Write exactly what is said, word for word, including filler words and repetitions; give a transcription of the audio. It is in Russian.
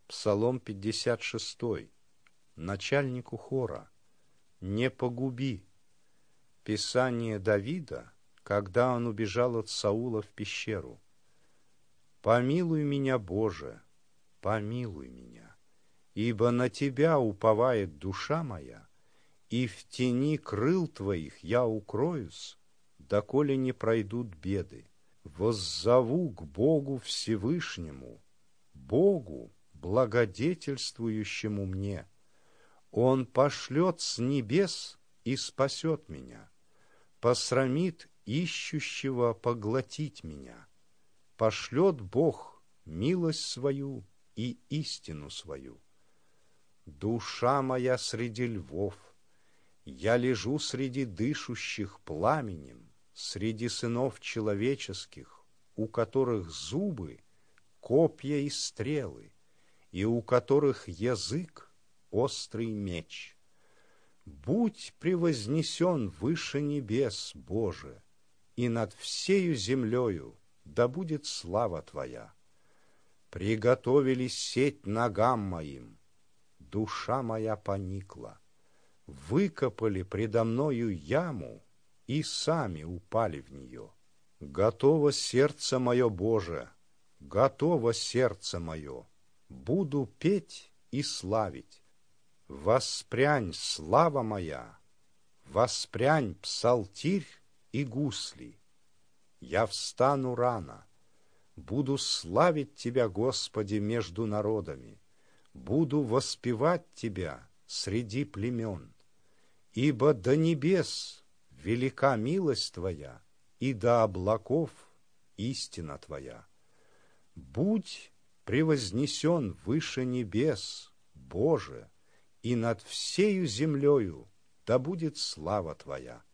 Псалом пятьдесят шесть. Начальнику хора. Не погуби. Писание Давида, когда он убежал от Саула в пещеру. Помилуй меня, Боже, помилуй меня, ибо на Тебя уповает душа моя, и в тени крыл Твоих я укроюсь, доколе не пройдут беды. Воззову к Богу Всевышнему, Богу, благодетельствующему мне. Он пошлет с небес и спасет меня, посрамит ищущего поглотить меня. Пошлет Бог милость свою и истину свою. Душа моя среди львов, я лежу среди дышущих пламенем, среди сынов человеческих, у которых зубы — копья и стрелы, и у которых язык — острый меч. Будь превознесен выше небес, Боже, и над всею землею да будет слава Твоя. Приготовили сеть ногам моим, душа моя поникла. Выкопали предо мною яму и сами упали в нее. Готово сердце мое, Боже, готово сердце мое, буду петь и славить. Воспрянь, слава моя, воспрянь псалтирь и гусли. Я встану рано, буду славить Тебя, Господи, между народами, буду воспевать Тебя среди племен. Ибо до небес велика милость Твоя, и до облаков истина Твоя. Будь превознесен выше небес, Боже, и над всею землею да будет слава Твоя.